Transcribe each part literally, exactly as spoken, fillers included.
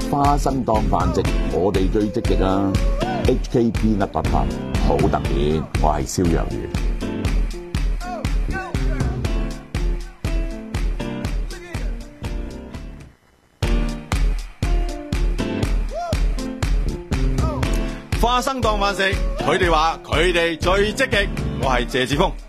花生當飯食，我哋最積極啊 ！H K Peanut dot com 好特別，我係蕭若元。 花生當飯食，佢哋話佢哋最積極，我係謝志峰。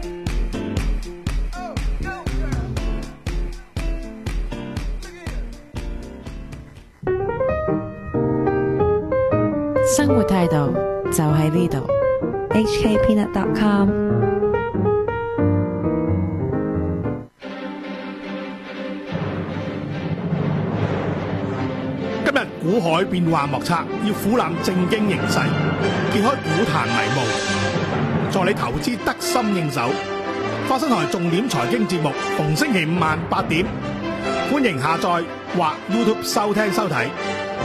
生活態度就喺呢度 H K Peanut dot com。 今日股海變幻莫測，要俯覽正經形勢，揭開股壇迷霧，助你投資得心應手。花生台重點財經節目，逢星期五晚八點，歡迎下載或 YouTube 收聽收睇。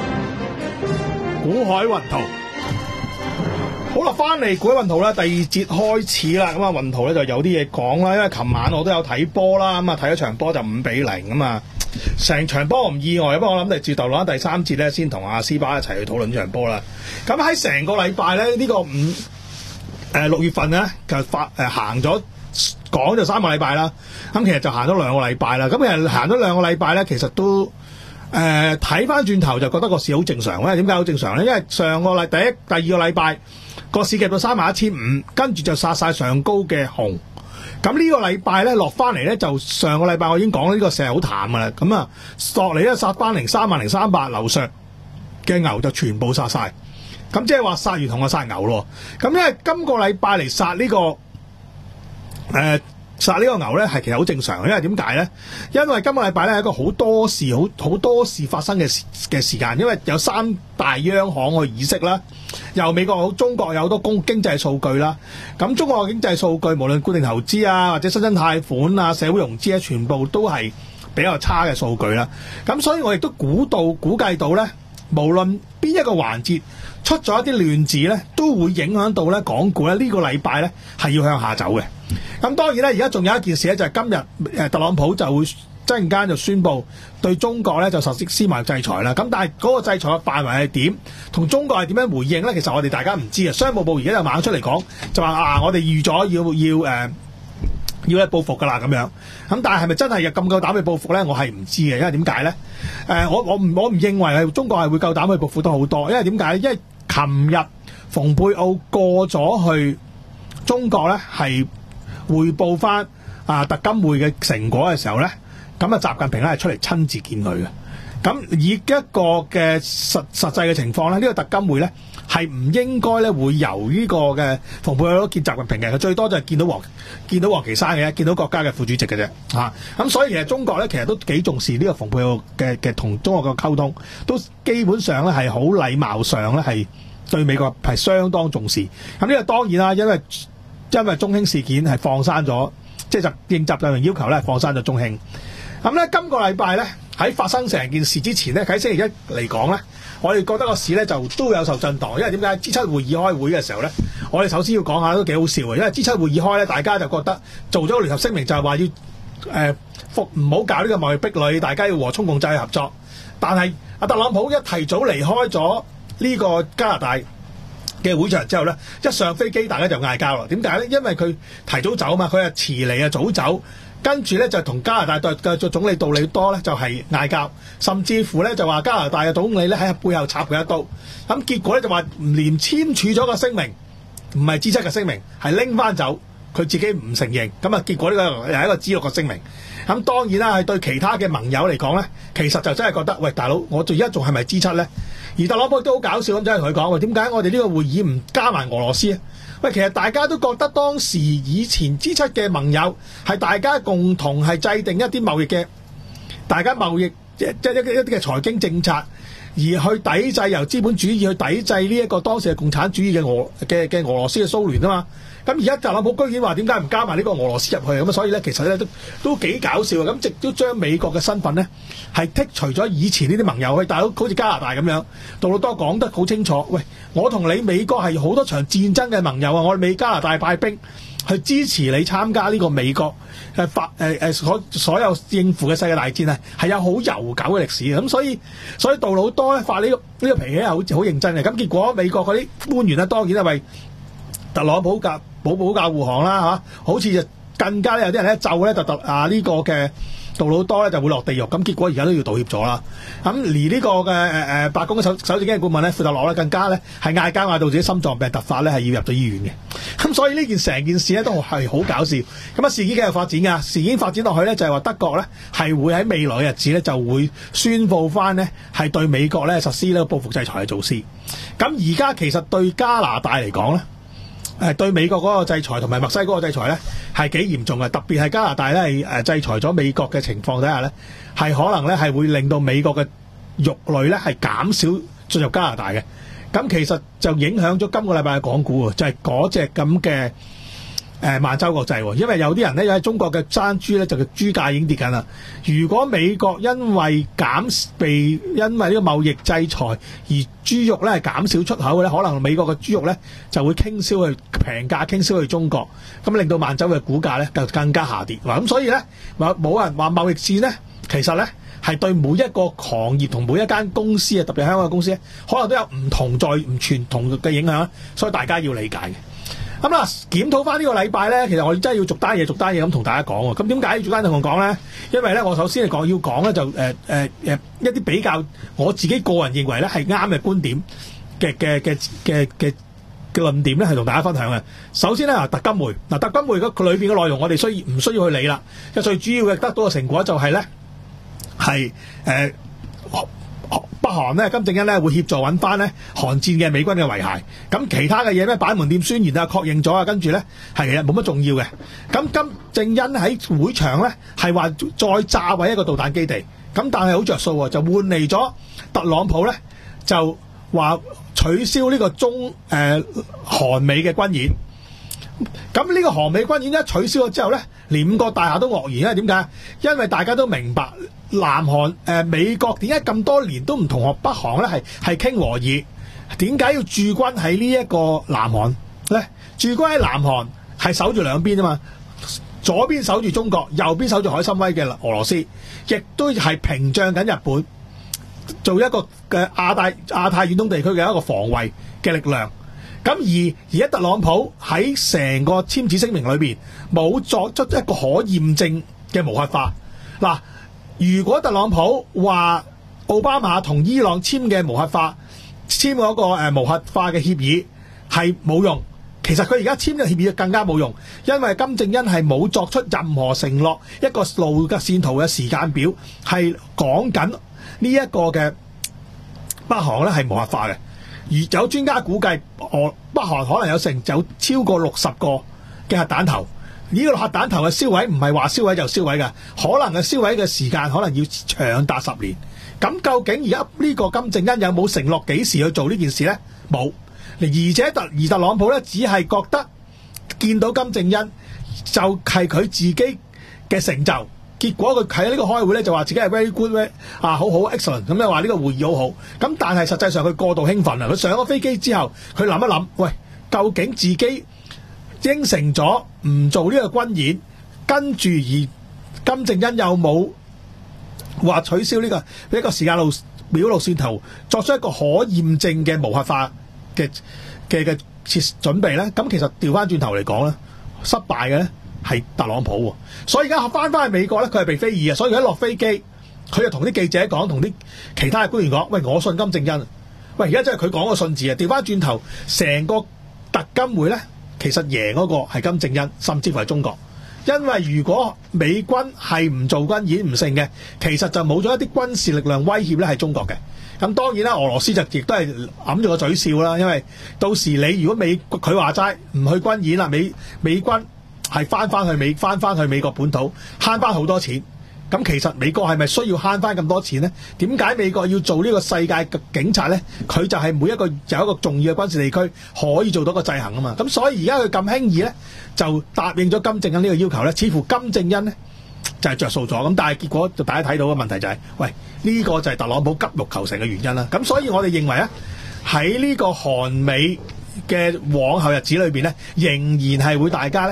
股海雲圖，好啦，翻嚟股海雲圖啦，第二節開始啦。咁啊，雲圖咧就有啲嘢講啦，因為琴晚我都有睇波啦，咁啊睇咗場波就五比零咁啊，成場波唔意外，不過我諗就接逗落第三節咧，先同阿斯巴一齊去討論呢場波啦。咁喺成個禮拜咧，呢、這個五誒六月份咧就發誒、呃、行咗講就三個禮拜啦，咁其實就行咗兩個禮拜啦。咁其實行咗兩個禮拜咧，其實都。誒睇翻轉頭就覺得個市好正常咧，點解好正常咧？因為上個禮第一、第二個禮拜個市夾到三萬一千五，跟住就殺晒上高嘅紅。咁呢個禮拜咧落翻嚟咧，就上個禮拜我已經講呢個市係好淡噶啦。咁啊，落嚟咧殺翻零三萬零三百樓上嘅牛就全部殺晒。咁即係話殺完同我殺牛咯。咁因為今個禮拜嚟殺呢個誒。呃殺呢個牛咧係其實好正常，因為點解咧？因為今個禮拜咧係一個好多事、好好多事發生嘅嘅時間，因為有三大央行去議息啦，由美國好，中國有好多公經濟數據啦。咁中國嘅經濟數據，無論固定投資啊，或者新增貸款啊、社會融資啊，全部都係比較差嘅數據啦。咁所以我亦都估到、估計到咧，無論邊一個環節出咗一啲亂子咧，都會影響到咧港股咧呢個禮拜咧係要向下走嘅。咁當然咧，而家仲有一件事咧，就係、是、今日誒特朗普就會陣間就宣布對中國咧就實施絲貿制裁啦。咁但係嗰個制裁嘅範圍係點，同中國係點樣回應咧？其實我哋大家唔知啊。商務部而家就猛出嚟講，就話啊，我哋預咗要要誒、呃、要去報復噶啦咁樣。咁但係係咪真係有咁夠膽去報復咧？我係唔知嘅，因為點解咧？誒、呃，我我唔我唔認為係中國係會夠膽去報復得好多，因為點解咧？因為琴日蓬佩奧過咗去中國咧係。匯報翻啊特金會嘅成果嘅時候咧，咁啊習近平咧係出嚟親自見佢嘅。咁以一個嘅實實際嘅情況咧，呢、這個特金會咧係唔應該咧會由呢個嘅蓬佩奧見習近平嘅，佢最多就係見到王見到王岐山嘅，見到國家嘅副主席嘅啫嚇。咁、啊、所以其實中國咧其實都幾重視呢個蓬佩奧嘅嘅同中國嘅溝通，都基本上咧係好禮貌上咧係對美國係相當重視。咁呢個當然啦，因為因為中興事件係放生咗，即係就應習近平要求咧放生咗中興。咁咧今個禮拜咧喺發生成件事之前咧，喺星期一嚟講咧，我哋覺得個市咧就都有受震盪，因為點解 G 七會議開會嘅時候咧，我哋首先要講下都幾好笑嘅，因為 G 七會議開咧，大家就覺得做咗個聯合聲明就係話要誒復唔好搞呢個貿易壁壘，大家要和衷共濟合作。但係阿特朗普一提早離開咗呢個加拿大嘅會場之後咧，一上飛機大家就嗌交啦。點解咧？因為佢提早走嘛，佢係遲嚟啊早走，跟住咧就同加拿大對嘅總理杜利多咧就係嗌交，甚至乎咧就話加拿大嘅總理咧喺背後插佢一刀。咁結果咧就話唔連簽署咗個聲明，唔係 G 七嘅聲明，係拎翻走，佢自己唔承認。咁啊結果呢個又係一個 G 六嘅聲明。咁當然啦，係對其他嘅盟友嚟講咧，其實就真係覺得喂大佬，我而家仲係咪 G 七咧？而特朗普都好搞笑咁，真係同佢講：喂，點解我哋呢個會議唔加埋俄羅斯啊？喂，其實大家都覺得當時以前 G 七嘅盟友係大家共同係制定一啲貿易嘅，大家貿易即係一一啲嘅財經政策，而去抵制由資本主義去抵制呢一個當時嘅共產主義嘅俄嘅嘅俄羅斯嘅蘇聯啊嘛。咁而家特朗普居然話點解唔加埋呢個俄羅斯入去咁啊？所以咧，其實咧都都幾搞笑啊！咁亦都將美國嘅身份咧係剔除咗以前呢啲盟友去，大佬好似加拿大咁樣，杜魯多講得好清楚。喂，我同你美國係好多場戰爭嘅盟友啊！我哋美加拿大派兵去支持你參加呢個美國誒發誒誒所所有應付嘅世界大戰啊，係有好悠久嘅歷史嘅。咁所以所以杜魯多咧發呢、呢個呢、呢個脾氣係好好認真嘅。咁結果美國嗰啲官員咧當然係為特朗普教保保駕護航啦嚇，好似就更加咧有啲人咧就咧就特啊呢、呢個嘅。杜魯多咧就會落地獄，咁結果而家都要道歉咗啦。咁而呢個嘅誒誒白宮嘅首首席經濟顧問咧，庫特洛咧更加咧係嗌交嗌到自己心臟病突發咧，係要入咗醫院嘅。咁所以呢件成件事咧都係好搞笑。咁啊事件繼續發展㗎，事件發展落去咧就係話德國咧係會喺未來嘅日子咧就會宣佈翻呢係對美國咧實施呢個報復制裁嘅措施。咁而家其實對加拿大嚟講咧。誒對美國嗰個制裁同埋墨西哥嗰個制裁咧係幾嚴重嘅，特別係加拿大咧係誒制裁咗美國嘅情況底下咧，係可能咧係會令到美國嘅肉類咧係減少進入加拿大嘅。咁其實就影響咗今個禮拜嘅港股喎，就係嗰隻咁嘅誒萬洲國際喎，因為有啲人咧喺中國嘅生豬咧就叫豬價已經跌緊啦。如果美國因為減被因為呢個貿易制裁而豬肉咧係減少出口嘅咧，可能美國嘅豬肉咧就會傾銷去平價傾銷去中國，咁令到萬洲嘅股價咧就更加下跌。咁所以咧冇人話貿易戰咧，其實咧係對每一個行業同每一間公司啊，特別香港嘅公司咧，可能都有唔同在唔全同嘅影響，所以大家要理解嘅。咁啦，檢討翻呢個禮拜咧，其實我哋真係要逐單嘢逐單嘢咁同大家講喎。咁點解要逐單同我講咧？因為咧，我首先嚟講要講咧就誒誒誒一啲比較我自己個人認為咧係啱嘅觀點嘅嘅嘅嘅嘅嘅論點咧，係同大家分享嘅。首先咧，嗱特金梅嗱特金梅佢裏邊嘅內容，我哋需要唔需要去理啦？因為最主要嘅得到嘅成果就係咧係誒。北韓咧，金正恩咧會協助揾翻咧韓戰嘅美軍嘅遺骸。咁其他嘅嘢咩板門店宣言啊，確認咗啊，跟住咧係其實冇乜重要嘅。咁金正恩喺會場咧係話再炸毀一個導彈基地。咁但係好着數喎，就換嚟咗特朗普咧就話取消呢個中誒、呃、韓美嘅軍演。咁呢個韓美軍演一取消咗之後咧，連五角大廈都愕然，因為點解？因為大家都明白南韓誒、呃、美國點解咁多年都唔同學北韓咧係係傾和議，點解要駐軍喺呢一個南韓咧？駐軍喺南韓係守住兩邊啊嘛，左邊守住中國，右邊守住海參崴嘅俄羅斯，亦都係屏障緊日本，做一個嘅亞太亞太遠東地區嘅一個防衛嘅力量。咁而而家特朗普喺成個簽署聲明裏邊冇作出一個可驗證嘅無核化。嗱，如果特朗普話奧巴馬同伊朗簽嘅無核化簽嗰個誒無核化嘅協議係冇用，其實佢而家簽嘅協議更加冇用，因為金正恩係冇作出任何承諾，一個路嘅線圖嘅時間表係講緊呢一個嘅北韓咧係無核化嘅。而有專家估計，俄北韓可能有成有超過六十個嘅核彈頭。呢、這個核彈頭嘅燒毀唔係話燒毀就燒毀嘅，可能嘅燒毀嘅時間可能要長達十年。咁究竟而家呢個金正恩有冇承諾幾時去做呢件事呢？冇。而且特而特朗普咧，只係覺得見到金正恩就係佢自己嘅成就。結果佢喺呢個開會咧就話自己係 very good 啊，好好 excellent， 咁又話呢個會議好好。咁但係實際上佢過度興奮啊！佢上咗飛機之後，佢諗一諗，喂，究竟自己應承咗唔做呢個軍演，跟住而金正恩有冇話取消呢、這個一個時間路表路線圖，作出一個可驗證嘅無核化嘅嘅嘅設準備咧？咁其實調翻轉頭嚟講咧，失敗嘅咧係特朗普喎，所以而家翻翻去美國咧，佢係被非議啊！所以佢一落飛機，佢就同啲記者講，同啲其他嘅官員講：喂，我信金正恩。喂，而家真係佢講個信字啊！調翻轉頭，成個特金會咧，其實贏嗰個係金正恩，甚至乎係中國。因為如果美軍係唔做軍演唔成嘅，其實就冇咗一啲軍事力量威脅咧，係中國嘅。咁當然啦，俄羅斯就亦都係揞住個嘴笑啦，因為到時你如果美佢話齋唔去軍演啦，美美軍係翻翻去美翻翻去美國本土慳翻好多錢。咁其實美國係咪需要慳翻咁多錢呢？點解美國要做呢個世界嘅警察呢？佢就係每一個有一個重要嘅軍事地區可以做到個制衡啊嘛。咁所以而家佢咁輕易呢，就答應咗金正恩呢個要求呢，似乎金正恩呢就係着數咗。咁但係結果就大家睇到嘅問題就係、是，喂，呢、這個就係特朗普急欲求成嘅原因啦。咁所以我哋認為啊，喺呢個韓美嘅往後日子裏邊呢，仍然係會大家呢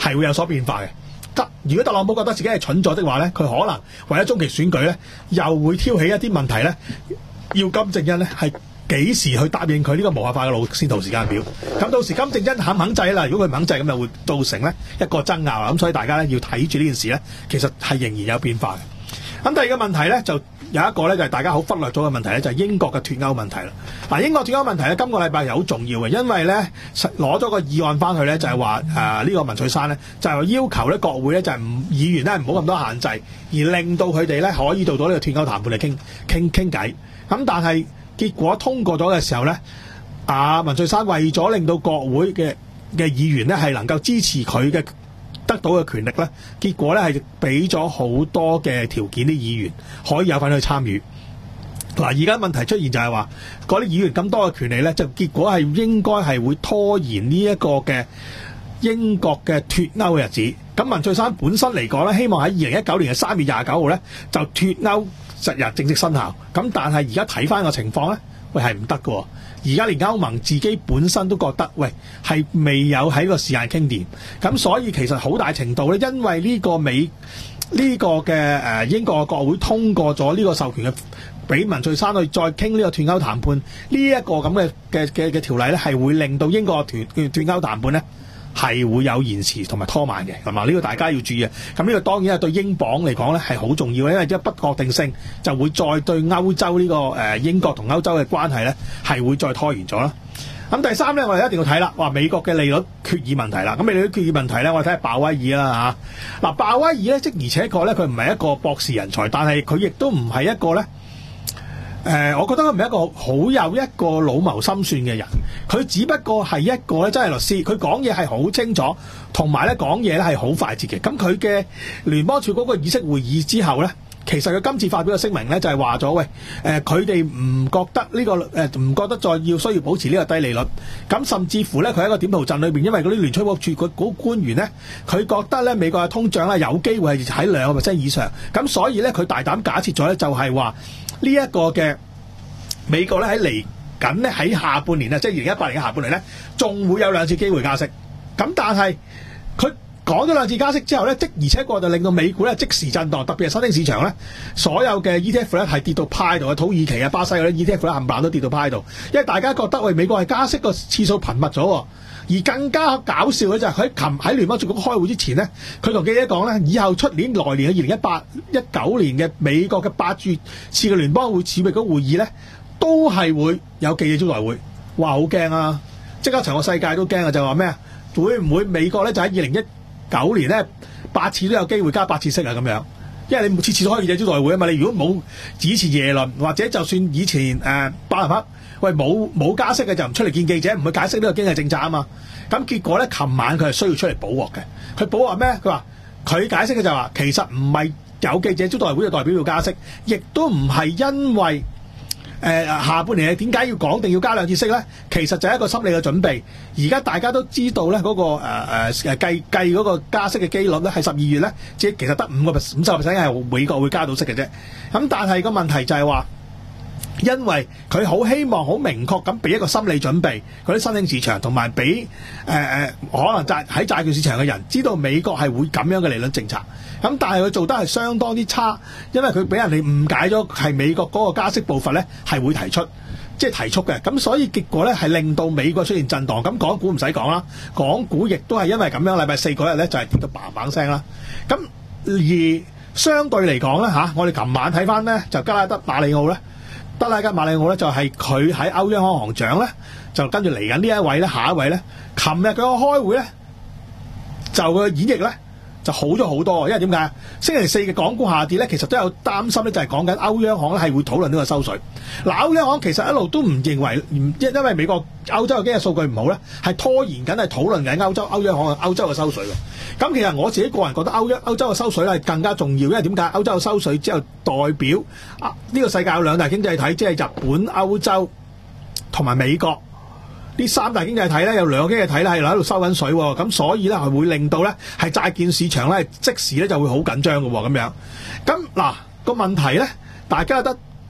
係會有所變化嘅。得如果特朗普覺得自己係蠢咗的話咧，佢可能為咗中期選舉咧，又會挑起一啲問題咧，要金正恩咧係幾時去答應佢呢個無核化嘅路線圖時間表。咁到時金正恩肯唔肯制啦？如果佢唔肯制，咁就會造成咧一個爭拗啦。咁所以大家咧要睇住呢件事咧，其實係仍然有變化嘅。咁第二個問題咧就有一個咧就係大家好忽略咗嘅問題咧，就係英國嘅脫歐問題啦。嗱，英國脫歐問題咧，今個禮拜係好重要嘅，因為咧攞咗個議案翻去咧，就係話誒呢個文翠珊咧，就係要求咧國會咧就係唔議員咧唔好咁多限制，而令到佢哋咧可以做到呢個脫歐談判嚟傾傾傾偈。咁但係結果通過咗嘅時候咧，阿文翠珊為咗令到國會嘅嘅議員咧係能夠支持佢嘅得到嘅權力咧，結果咧係俾咗好多嘅條件啲議員可以有份去參與。嗱，而家問題出現就係話嗰啲議員咁多嘅權利咧，就結果係應該係會拖延呢一個嘅英國嘅脫歐嘅日子。咁文翠珊本身嚟講咧，希望喺二零一九年嘅三月廿九號咧就脫歐實日正式生效。咁但係而家睇翻個情況咧，喂係唔得㗎。而家連歐盟自己本身都覺得，喂係未有喺個時間傾掂。咁所以其實好大程度咧，因為呢個美呢、這個嘅誒、呃、英國嘅國會通過咗呢個授權嘅，俾文翠珊去再傾呢個脫歐談判呢一、這個咁嘅嘅嘅嘅條例咧，係會令到英國嘅脫脫歐談判咧係會有延遲同埋拖慢嘅，係嘛？呢、這個大家要注意啊！咁呢個當然係對英鎊嚟講咧係好重要嘅，因為一不確定性就會再對歐洲呢、這個誒、呃、英國同歐洲嘅關係咧係會再拖延咗啦。咁第三咧，我哋一定要睇啦，話美國嘅利率決議問題啦。咁利率決議問題咧，我哋睇下鮑威爾啦嚇。嗱，鮑威爾咧，即而且確咧，佢唔係一個博士人才，但係佢亦都唔係一個咧。誒、呃，我覺得佢唔係一個好有一個老謀深算嘅人，佢只不過係一個咧真係律師，佢講嘢係好清楚，同埋咧講嘢咧係好快捷嘅。咁佢嘅聯邦儲局嗰個議息會議之後咧，其實佢今次發表嘅聲明咧就係話咗，喂，誒佢哋唔覺得呢、這個誒唔、呃、覺得再要需要保持呢個低利率，咁甚至乎咧佢喺個點圖陣裏邊，因為嗰啲聯儲局儲嗰官員咧，佢覺得咧美國嘅通脹咧有機會係喺兩個 percent 以上，咁所以咧佢大膽假設咗咧就係話。呢一個嘅美國咧喺嚟緊咧喺下半年啊，即係二零一八年嘅下半年咧，仲會有兩次機會加息。咁但係佢講咗兩次加息之後咧，即而且確就令到美股咧即時震盪，特別係新興市場咧，所有嘅 E T F 咧係跌到派度嘅，土耳其啊、巴西嗰啲 E T F 咧冚唪唥都跌到派度，因為大家覺得喂美國係加息個次數頻密咗。而更加搞笑嘅就係佢喺琴喺聯邦儲局開會之前咧，佢同記者講咧，以後出年來年嘅二零一八一九年嘅美國嘅八次嘅聯邦會儲備局會議咧，都係會有記者招待會。哇，好驚啊！即刻成個世界都驚啊！就話咩啊？會唔會美國咧就喺二零一九年咧八次都有機會加八次息啊？咁樣，因為你每次次都開記者招待會啊嘛。你如果冇以前耶倫或者就算以前誒巴拿克。喂，冇冇加息嘅就唔出嚟見記者，唔去解釋呢個經濟政策啊嘛。咁結果咧，琴晚佢係需要出嚟補鑊嘅。佢補鑊咩？佢話佢解釋嘅就話，其實唔係有記者招待會嘅代表要加息，亦都唔係因為誒、呃、下半年點解要講定要加兩次息咧？其實就係一個心理嘅準備。而家大家都知道咧，嗰、那個誒誒誒計計嗰個加息嘅機率咧，係十二月咧，即係其實得五個五十 percent 係美國會加到息嘅啫。咁但係個問題就係話。因為佢好希望好明確咁俾一個心理準備，嗰啲新興市場同埋俾誒誒可能債喺債券市場嘅人知道美國係會咁樣嘅利率政策。咁但係佢做得係相當之差，因為佢俾人哋誤解咗係美國嗰個加息步伐咧係會提出，即係提速嘅。咁所以結果咧係令到美國出現震盪。咁港股唔使講啦，港股亦都係因為咁樣，禮拜四嗰日咧就係跌到嘭嘭聲啦。咁而相對嚟講咧嚇，我哋琴晚睇翻咧就加拉德馬里奧咧。德拉吉馬里奧咧就係佢喺歐央行行長咧，就跟住嚟緊呢一位咧，下一位咧，琴日佢個開會咧，就佢演繹咧就好咗好多，因為點解？星期四嘅港股下跌咧，其實都有擔心咧，就係講緊歐央行咧係會討論呢個收水。嗱，歐央行其實一路都唔認為，因因為美國歐洲嘅經濟數據唔好咧，係拖延緊係討論緊歐洲歐央行嘅歐洲嘅收水嘅。咁其實我自己個人覺得歐央歐洲嘅收水咧係更加重要，因為點解？歐洲嘅收水之後代表啊呢個世界有兩大經濟體，即係日本、歐洲同埋美國。呢三大經濟體咧有兩個經濟體咧係喺度收緊水喎，咁所以咧係會令到咧係債券市場咧即時咧就會好緊張嘅喎咁樣。咁嗱個問題咧，大家覺得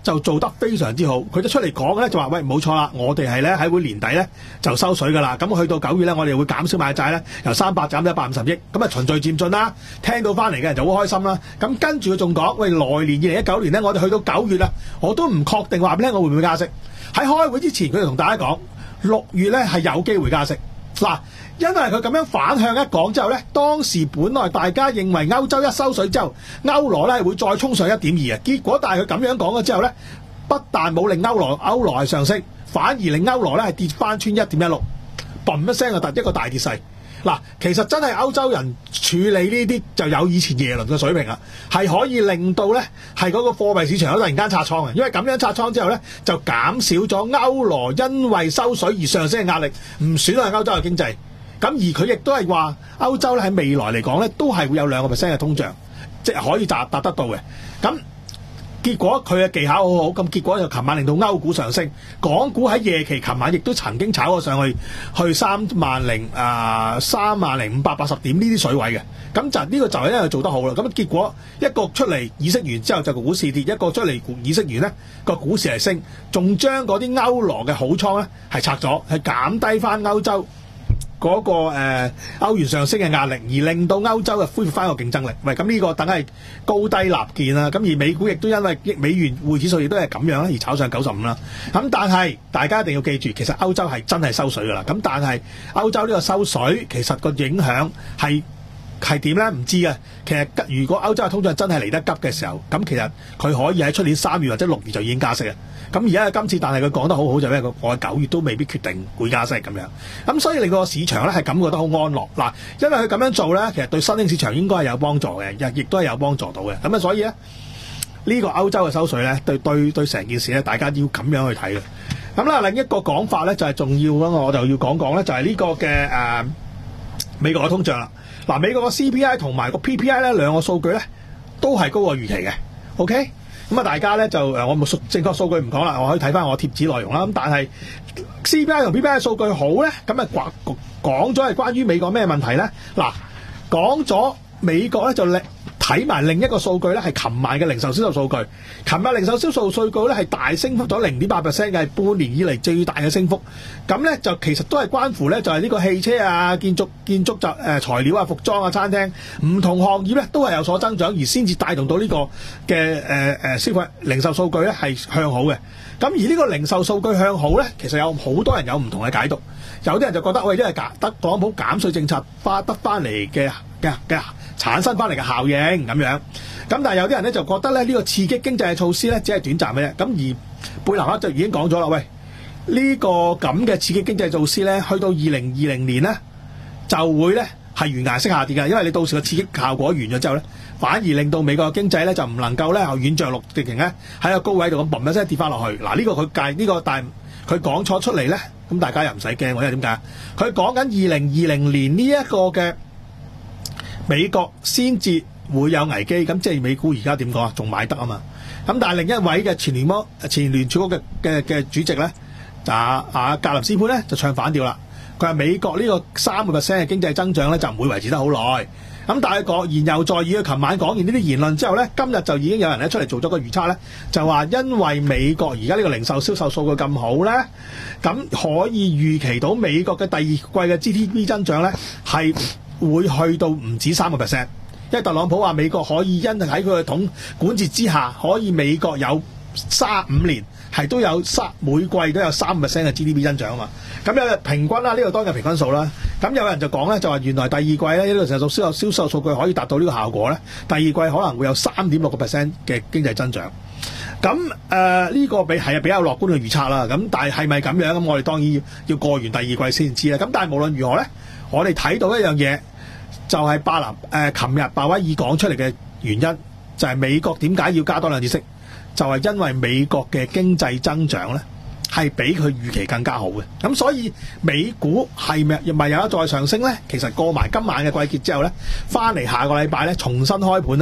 就做得非常之好，佢就出嚟講咧就話：喂，冇錯啦，我哋係咧喺會年底咧就收水噶啦。咁去到九月咧，我哋會減少買債咧，由三百減到一百五十億。咁啊循序漸進啦。聽到翻嚟嘅人就好開心啦。咁跟住佢仲講：喂，來年二零一九年咧，我哋去到九月啦，我都唔確定話俾你聽我會唔會加息。喺開會之前，佢就同大家講六月咧係有機會加息。嗱，因為佢咁樣反向一講之後咧，當時本來大家認為歐洲一收水之後，歐羅咧會再衝上一點二啊。結果但係佢咁樣講咗之後咧，不但冇令歐羅歐羅係上升，反而令歐羅咧係跌翻穿一點一六，嘣一聲就突一個大跌勢。嗱，其實真係歐洲人處理呢啲就有以前耶倫嘅水平啦，係可以令到咧係嗰個貨幣市場突然間拆倉嘅，因為咁樣拆倉之後咧就減少咗歐羅因為收水而上升嘅壓力，唔損害歐洲嘅經濟。咁而佢亦都係話歐洲咧喺未來嚟講咧都係會有兩個 percent 嘅通脹，即係可以達達得到嘅。咁結果佢嘅技巧好好，咁結果就琴晚令到歐股上升，港股喺夜期琴晚亦都曾經炒過上去，去三萬零啊三萬零五百八十點呢啲水位嘅，咁就呢、這個就係因為做得好啦。咁結果一個出嚟議息完之後就個股市跌，一個出嚟議息完呢個股市係升，仲將嗰啲歐羅嘅好倉咧係拆咗，係減低翻歐洲嗰、那個誒、呃、歐元上升嘅壓力，而令到歐洲嘅恢復翻個競爭力。喂，咁呢個等係高低立見啦。咁而美股亦都因為美元匯指數亦都係咁樣啦，而炒上九十五啦。咁但係大家一定要記住，其實歐洲係真係收水噶啦。咁但係歐洲呢個收水其實個影響係係點咧？唔知嘅。其實如果歐洲嘅通脹真係嚟得急嘅時候，咁其實佢可以喺出年三月或者六月就已經加息嘅。咁而家今次，但係佢講得好好就係咩？我九月都未必決定會加息咁樣。咁所以令到個市場咧係感覺得好安樂嗱，因為佢咁樣做咧，其實對新興市場應該係有幫助嘅，亦都係有幫助到嘅。咁啊，所以咧呢、呢個歐洲嘅收水咧，對對對成件事咧，大家要咁樣去睇嘅。咁啦，另一個講法咧就係、是、重要啦，我就要講講咧，就係呢個嘅誒、呃、美國嘅通脹啦。嗱，美國嘅 C P I 同埋個 P P I 咧兩個數據咧都係高過預期嘅。OK。咁啊，大家咧就誒，我冇數正確數據唔講啦，我可以睇翻我貼紙內容啦。咁但係 C P I 同 P P I 數據好咧，咁啊講講咗係關於美國咩問題咧？嗱，講咗美國咧就另睇埋另一個數據咧，係琴晚嘅零售銷售數據。琴日零售銷售數據咧係大升幅咗零點八 percent 嘅，係半年以嚟最大嘅升幅。咁咧就其實都係關乎咧，就係呢個汽車啊、建築建築就誒材料啊、服裝啊、餐廳唔同行業咧都係有所增長，而先至帶動到呢個嘅誒誒消費零售數據咧係向好嘅。咁而呢個零售數據向好咧，其實有好多人有唔同嘅解讀。有啲人就覺得喂，呢係得特朗普減稅政策花得翻嚟嘅嘅嘅產生翻嚟嘅效應咁樣。咁但係有啲人咧就覺得咧呢、呢個刺激經濟嘅措施咧只係短暫嘅啫。咁而貝南克就已經講咗啦，喂，呢、呢個咁嘅刺激經濟措施咧，去到二零二零年咧就會咧係懸崖式下跌嘅，因為你到時個刺激效果完咗之後咧，反而令到美國嘅經濟咧就唔能夠咧軟着陸，直情咧喺個高位度咁嘣一聲跌翻落去。嗱，呢個佢計呢個，但係佢講錯出嚟咧，咁大家又唔使驚，因為點解？佢講緊二零二零年呢一個嘅美國先至會有危機，咁即係美股而家點講啊？仲買得啊嘛？咁但係另一位嘅前聯邦前聯儲局嘅嘅嘅主席咧，啊啊格林斯潘咧就唱反調啦。佢話美國呢個三個 percent 嘅經濟增長咧就唔會維持得好耐。咁但係講言猶在耳，佢琴晚講完呢啲言論之後咧，今日就已經有人咧出嚟做咗個預測咧，就話因為美國而家呢個零售銷售數據咁好咧，咁可以預期到美國嘅第二季嘅 G D P 增長咧係會去到唔止三個 percent。因為特朗普話美國可以因喺佢嘅統管治之下，可以美國有三五年係都有三每季都有三 percent 嘅 G D P 增長啊嘛。咁有平均啦，呢、這個當日平均數啦。咁有人就講咧，就話原來第二季咧呢、這個成數銷售銷售數據可以達到呢個效果咧，第二季可能會有三點六個 percent 嘅經濟增長。咁誒呢個比係比較樂觀嘅預測啦。咁但係係咪咁樣？咁我哋當然要要過完第二季先知啦。咁但係無論如何咧，我哋睇到一樣嘢，就係巴林誒琴日鮑威爾講出嚟嘅原因，就係、是、美國點解要加多兩次息，就係、是、因為美國嘅經濟增長咧係比佢預期更加好嘅。咁所以美股係咪咪有得再上升咧？其實過埋今晚嘅季結之後咧，翻嚟下個禮拜咧重新開盤咧，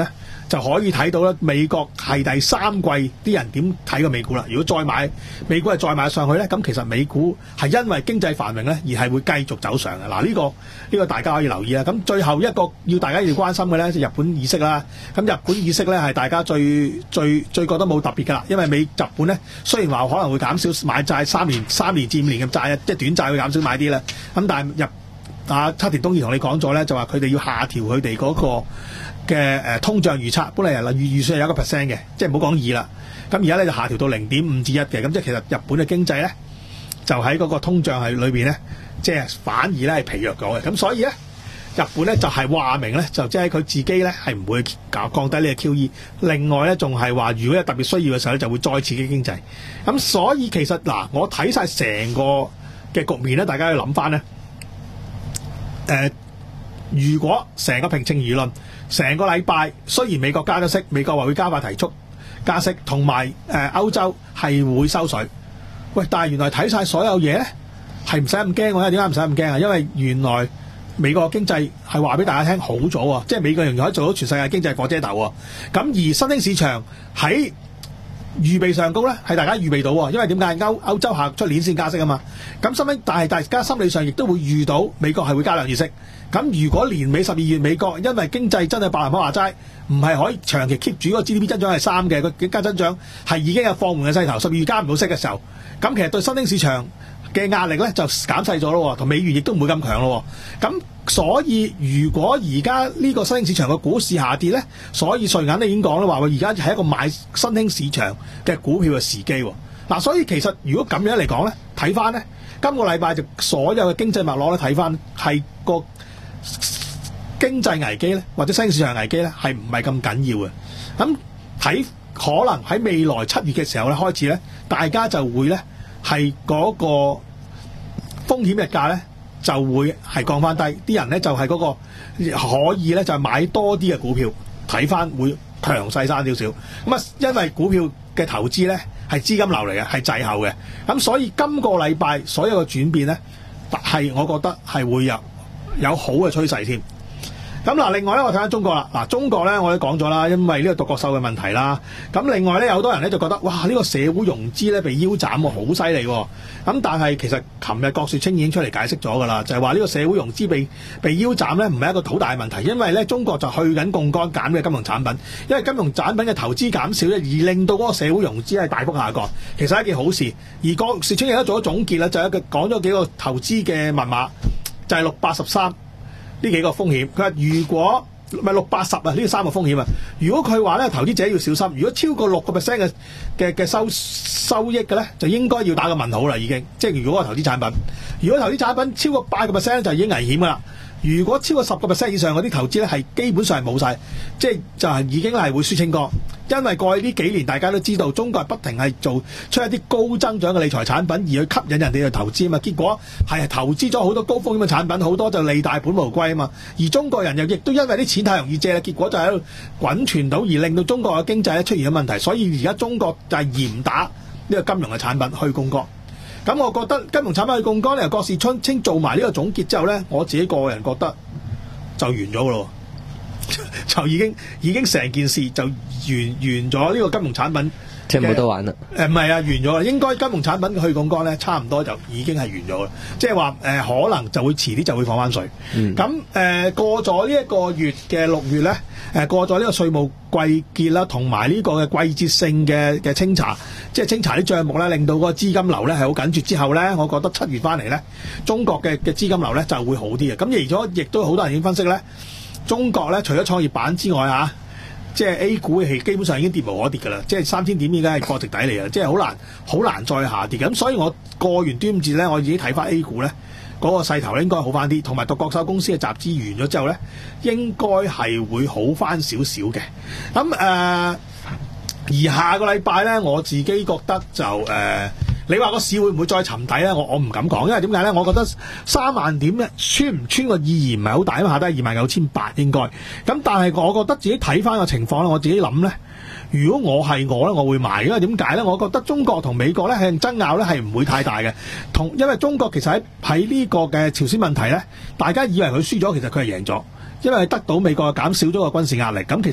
就可以睇到咧，美國係第三季啲人點睇個美股啦。如果再買美股係再買上去咧，咁其實美股係因為經濟繁榮咧，而係會繼續走上嘅。嗱，呢個呢個大家可以留意啦。咁最後一個要大家要關心嘅咧，就日本議息啦。咁日本議息咧係大家最最最覺得冇特別㗎啦，因為美日本咧雖然話可能會減少買債三年三年至五年嘅債，即係短債會減少買啲啦。咁但係日啊，黑田東彥同你講咗咧，就話佢哋要下調佢哋嗰個嘅誒通脹預測，本嚟係預預算係有一個 percent 嘅，即係唔好講二啦。咁而家咧就下調到零點五至一嘅，咁即係其實日本嘅經濟咧就喺嗰個通脹係裏邊咧，即係反而咧係疲弱咗嘅。咁所以咧，日本咧就係話明咧，就即係佢自己咧係唔會搞降低呢個 Q E。另外咧仲係話，如果有特別需要嘅時候咧，就會再刺激經濟。咁所以其實嗱，我睇晒成個嘅局面咧，大家要諗翻咧。誒、呃，如果成個平靜輿論，成個禮拜雖然美國加咗息，美國話會加快提速加息，同埋誒歐洲係會收水。喂，但係原來睇晒所有嘢咧，係唔使咁驚嘅。點解唔使咁驚啊？因為原來美國經濟係話俾大家聽好咗喎，即係美國仍然可以做到全世界經濟火車頭喎。咁而新興市場喺預備上高咧，係大家預備到喎，因為點解歐歐洲下出年先加息啊嘛。咁心但係大家心理上亦都會預到美國係會加兩次息。咁如果年尾十二月美國因為經濟真係白蘭花話齋，唔係可以長期 keep 住嗰個 G D P 增長係三嘅，個經濟增長係已經有放緩嘅勢頭，十二月加唔到息嘅時候，咁其實對新興市場嘅壓力咧就減細咗咯，同美元亦都唔會咁強咯。咁所以如果而家呢個新興市場嘅股市下跌咧，所以瑞銀你已經講啦，話我而家係一個買新興市場嘅股票嘅時機。嗱，所以其實如果咁樣嚟講咧，睇翻咧今個禮拜就所有嘅經濟脈絡咧，睇翻係個經濟危機咧，或者新興市場危機咧，係唔係咁緊要嘅？咁睇可能喺未來七月嘅時候咧開始咧，大家就會咧係嗰個風險日價咧就會係降翻低，啲人咧就係嗰個可以咧就係買多啲嘅股票，睇翻會強勢翻少少。咁啊，因為股票嘅投資咧係資金流嚟嘅，係滯後嘅，咁所以今個禮拜所有嘅轉變咧係我覺得係會有有好嘅趨勢添。咁嗱，另外咧，我睇下中國啦。嗱，中國咧，我都講咗啦，因為呢個獨角獸嘅問題啦。咁另外咧，有好多人咧就覺得，哇，呢個社會融資咧被腰斬喎，好犀利喎。咁但係其實琴日郭樹清已經出嚟解釋咗㗎啦，就係話呢個社會融資被被腰斬咧，唔係一個好大嘅問題，因為咧中國就去緊槓桿減嘅金融產品，因為金融產品嘅投資減少咧，而令到嗰個社會融資係大幅下降，其實係一件好事。而郭樹清亦都做咗總結啦，就係一個講咗幾個投資嘅密碼，就係六八十三。呢幾個風險，佢話如果唔係六八十啊，呢三個風險啊。如果佢話咧，投資者要小心，如果超過六個 percent 嘅嘅嘅收收益嘅咧，就應該要打個問號啦，已經。即係如果個投資產品，如果投資產品超過八個 percent 就已經危險噶啦。如果超過十個 percent 以上嗰啲投資咧，係基本上係冇晒，即係就係已經係會輸清光。因為過去呢幾年大家都知道，中國係不停係做出一啲高增長嘅理財產品，而去吸引人哋去投資啊嘛。結果係投資咗好多高風險嘅產品，好多就利大本無歸啊嘛。而中國人又亦都因為啲錢太容易借啦，結果就喺度滾傳到，而令到中國嘅經濟咧出現咗問題。所以而家中國就係嚴打呢個金融嘅產品去槓桿。咁我覺得金融產品去槓桿咧，由郭樹清做埋呢個總結之後咧，我自己個人覺得就完咗噶咯，就已經已經成件事就完完咗呢個金融產品， 即係冇得玩啦。 誒唔係啊，完咗啦。應該金融產品去槓桿咧，差唔多就已經係完咗啦。即係話誒，可能就會遲啲就會放翻水。咁、嗯、誒、呃、過咗呢一個月嘅六月咧，誒、呃、過咗呢個稅務季結啦，同埋呢個嘅季節性嘅嘅清查，即係清查啲帳目咧，令到嗰個資金流咧係好緊絀之後咧，我覺得七月翻嚟咧，中國嘅嘅資金流咧就會好啲嘅。咁而咗亦都好多人已經分析咧，中國咧除咗創業板之外嚇，即係 A 股係基本上已經跌無可跌㗎啦，即係三千點已經係過值底嚟㗎，即係好難好難再下跌嘅。咁所以我過完端午節咧，我已經睇翻 A 股咧嗰、那個勢頭咧應該好翻啲，同埋獨角獸公司嘅集資完咗之後咧，應該係會好翻少少嘅。咁誒、呃，而下個禮拜咧，我自己覺得就誒、呃，你話個市會唔會再沉底咧？我我唔敢講，因為點解咧？我覺得三萬點咧穿唔穿個意義唔係好大，因為下低係二萬九千八應該。咁但係我覺得自己睇翻個情況咧，我自己諗咧。如果我係我咧，我會買，因為點解咧？我覺得中國同美國咧係爭拗咧係唔會太大嘅，同因為中國其實喺喺呢個嘅朝鮮問題咧，大家以為佢輸咗，其實佢係贏咗，因為得到美國減少咗個軍事壓力。咁其實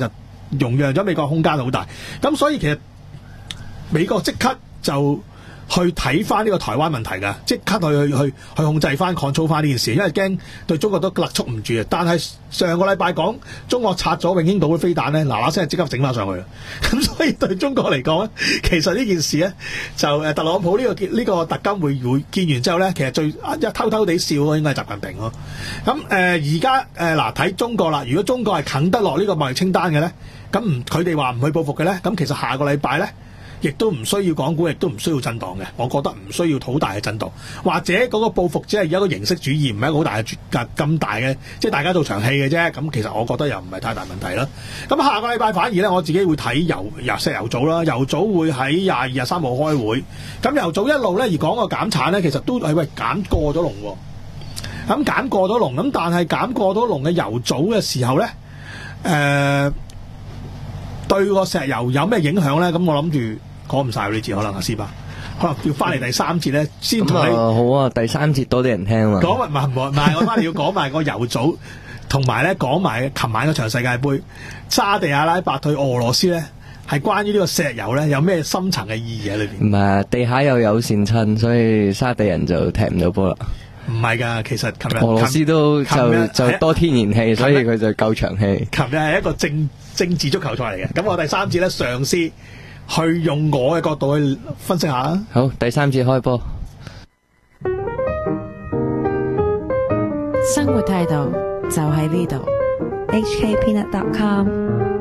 容讓咗美國空間好大。咁所以其實美國即刻就去睇翻呢個台灣問題㗎，即刻去去去去控制翻、control 翻呢件事，因為驚對中國都勒促唔住啊。但係上個禮拜講中國拆咗永興島嘅飛彈咧，嗱嗱聲即刻整翻上去啦。咁所以對中國嚟講咧，其實呢件事咧就誒特朗普呢、呢個呢、呢個特金會會見完之後咧，其實最一偷偷地笑咯，應該係習近平咯。咁誒而家誒嗱睇中國啦，如果中國係啃得落呢個貿易清單嘅咧，咁唔佢哋話唔去報復嘅咧，咁其實下個禮拜咧，亦都唔需要港股，亦都唔需要震盪嘅。我覺得唔需要好大嘅震盪，或者嗰個報復只係一個形式主義，唔係一個好大嘅咁大嘅，即係大家做場戲嘅啫。咁其實我覺得又唔係太大問題啦。咁下個禮拜反而咧，我自己會睇油油石油組啦，油組會喺廿二、廿三號開會。咁油組一路咧而講個減產咧，其實都係喂減過咗龍喎。咁減過咗龍，咁但係減過咗龍嘅油組嘅時候咧，誒、呃、對個石油有咩影響咧？咁我諗住。講唔晒呢節可能阿師伯，可能要翻嚟第三節咧先同你。 好啊，第三節多啲人聽啊。 講埋唔係唔係，我翻嚟要講埋個油組，同埋咧講埋琴晚嗰場世界盃，沙地阿拉伯對俄羅斯咧，係關於呢個石油咧有咩深層嘅意義喺裏邊？ 唔係，地下又有線親，所以沙地人就踢唔到波啦。 唔係㗎，其實琴日俄羅斯都就就多天然氣，所以佢就夠長氣。 琴日係一個政政治足球賽嚟嘅，咁我第三節咧嘗試去用我嘅角度去分析下啦。 好，第三節開波。 生活態度就喺呢度。 H K Peanut dot com